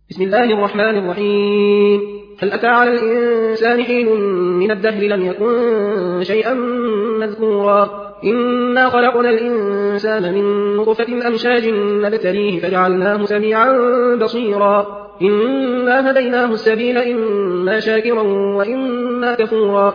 بسم الله الرحمن الرحيم. هل أتى على الإنسان حين من الدهر لم يكن شيئا مذكورا. إنا خلقنا الإنسان من نطفة أمشاج نبتليه فجعلناه سميعا بصيرا. إنا هديناه السبيل إما شاكرا وإما كفورا.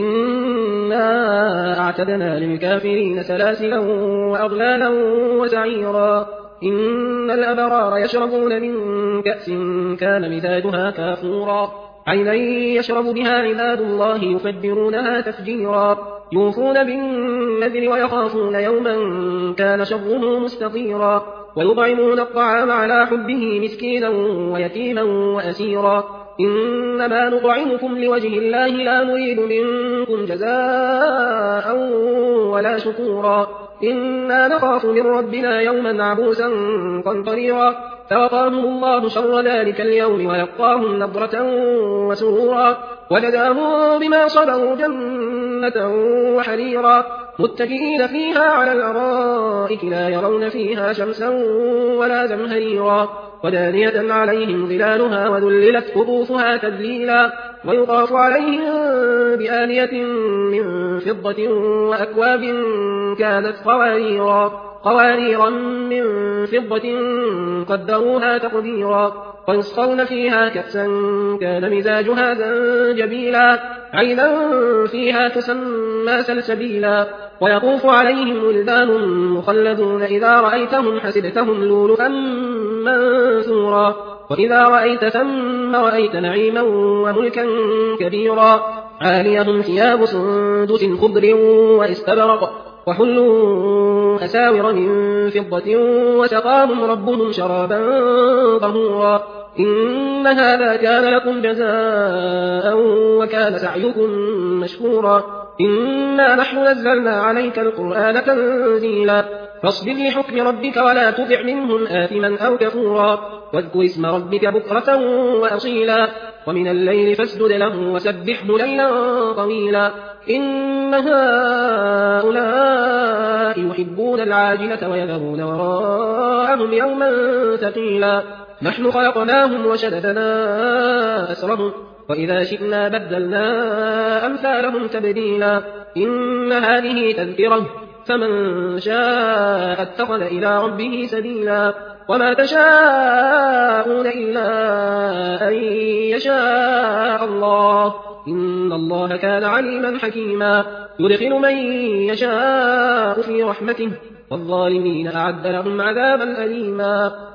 إنا أعتدنا للكافرين سلاسلا وأغلالا وسعيرا. إن الأبرار يشربون من كأس كان مزاجها كافورا. عينا يشرب بها عباد الله يفجرونها تفجيرا. يوفون بالنذر ويخافون يوما كان شره مستطيرا. ويطعمون الطعام على حبه مسكينا ويتيما وأسيرا. إنما نطعمكم لوجه الله لا نريد منكم جزاء ولا شكورا. إنا نخاف من ربنا يوما عبوسا قمطريرا. فوقاهم الله شر ذلك اليوم ولقاهم نضرة وسرورا. وجزاهم بما صبروا جنة وحريرا. متكئين فيها على الأرائك لا يرون فيها شمسا ولا زمهريرا. ودانية عليهم ظلالها وذللت قطوفها تذليلا. ويطاف عليهم بآنية من فضة وأكواب كانت قواريرا من فضة قدروها تقديرا. ويسقون فيها كأسا كان مزاجها زنجبيلا. عينا فيها تسمى سلسبيلا. ويطوف عليهم ولدان مخلدون إذا رأيتهم حسبتهم لؤلؤا منثورا. وإذا رأيت ثم رأيت نعيما وملكا كبيرا. عاليهم ثياب سندس خضر واستبرق وحلوا أساور من فضة وسقاهم ربهم شرابا طهورا. إن هذا كان لكم جزاء وكان سعيكم مشكورا. إنا نحن نزلنا عليك القرآن تنزيلا. فاصبر لحكم ربك ولا تطع منهم آثما أو كفورا. واذكر اسم ربك بكرة وأصيلا. ومن الليل فاسجد له وسبحه ليلا طويلا. إن هؤلاء يحبون العاجلة ويذرون وراءهم يوما ثقيلا. نحن خلقناهم وشددنا أسرهم وإذا شئنا بدلنا أمثالهم تبديلا. إن هذه تذكرة فمن شاء اتخذ إلى ربه سبيلا. وما تشاءون إلا أن يشاء الله. إن الله كان عليما حكيما. يدخل من يشاء في رحمته والظالمين أعد لهم عذابا أليما.